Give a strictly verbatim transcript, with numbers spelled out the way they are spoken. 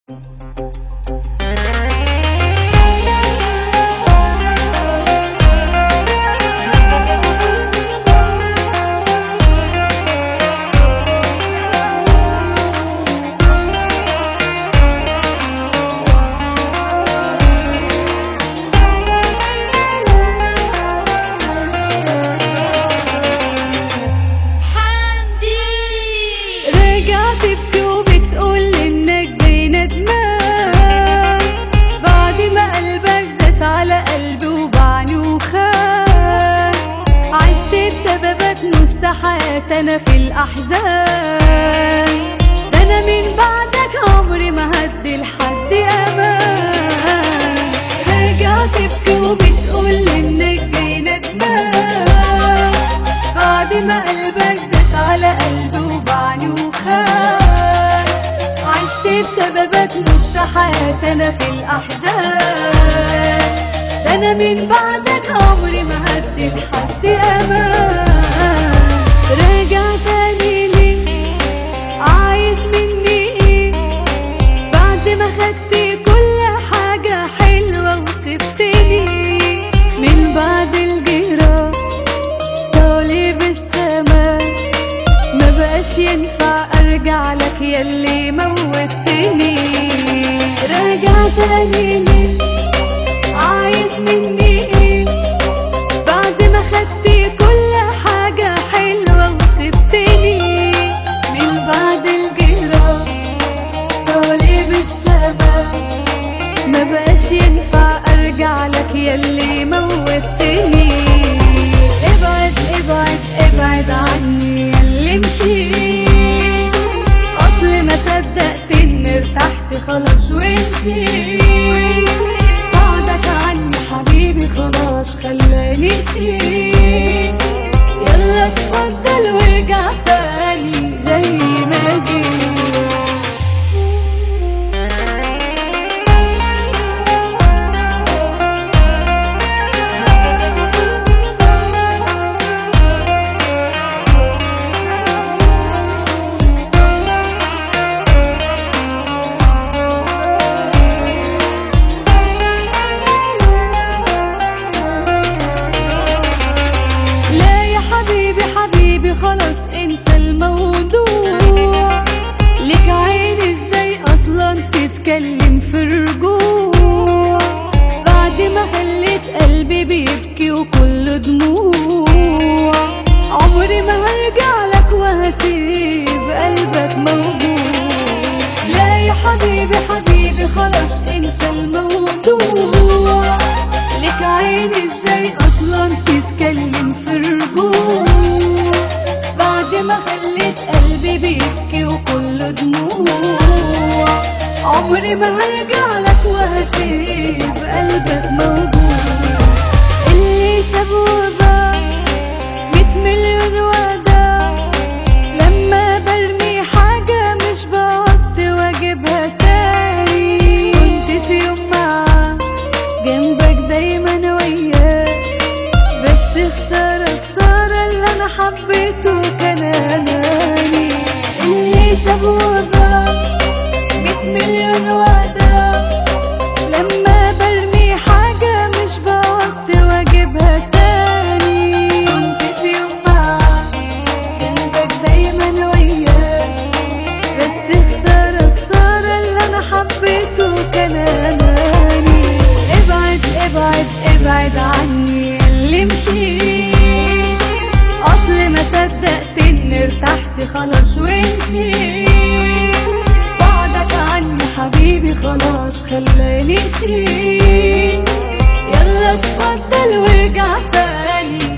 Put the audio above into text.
تبكي وبتقول انك جاي ندمان بعد ما قلبك داس على قلبي وبعني وخان. عشت بسببك نص حياتي انا في الاحزان، ده انا من بعدك عمري ما هدي لحد امان. راجع تبكي وبتقول انك جاي ندمان بعد ما قلبك داس على قلبي وبعني وخان. عشت بسببك نص حياتي انا في الاحزان، ده انا من بعدك عمري ما هدي لحد امان. راجع تاني ليه؟ عايز مني ايه بعد ما خدت كل حاجة حلوة وسبتني؟ من بعد الجراح طالب السما ما بقاش ينفع ارجع لك ياللي موتني. راجع تاني ليه؟ عايز مني ايه بعد ما خدت كل حاجة حلوة وسبتني؟ من بعد الجراح طالب السما ما بقاش ينفع ارجع لك ياللي موتني. ابعد ابعد ابعد عني ياللي مشيت، اصل ما صدقت اني ارتحت خلاص ونسيت. بعدك عني حبيبي خلاص خلاني نسيت. يلا اتفضل وارجع تاني زي ما جيت. حبيبي خلاص انسى الموضوع، لك عين ازاي اصلا تتكلم في رجوع؟ بعد ما خليت قلبي بيبكي وكله دموع، عمري ما هرجع لك وهسيب قلبك موجوع. لا يا حبيبي حبيبي خلاص انسى الموضوع، لك عين ازاي اصلا تتكلم في رجوع؟ بعد ما خليت قلبي بيبكي وكله دموع، عمري ما هرجع لك وهسيب قلبك موجوع. اللي ساب وضاع ميت مليون وداع، لما برمي حاجة مش بعط واجيبها تاني. كنت في يوم معاه جنبك دايما وياه، بس خسارة خسارة اللي انا حبيته كان اناني. اللي ساب وضاع ميت مليون وداع، لما برمي حاجة مش بعط واجيبها تاني. كنت في يوم معاه جنبك دايما وياه، بس خسارة خسارة اللي انا حبيته كان اناني. ابعد ابعد ابعد عني اللي مشيت، اصل ما صدقت اني ارتحت خلاص ونسيت. بعدك عني حبيبي خلاص خلاني نسيت. يلا اتفضل وارجع تاني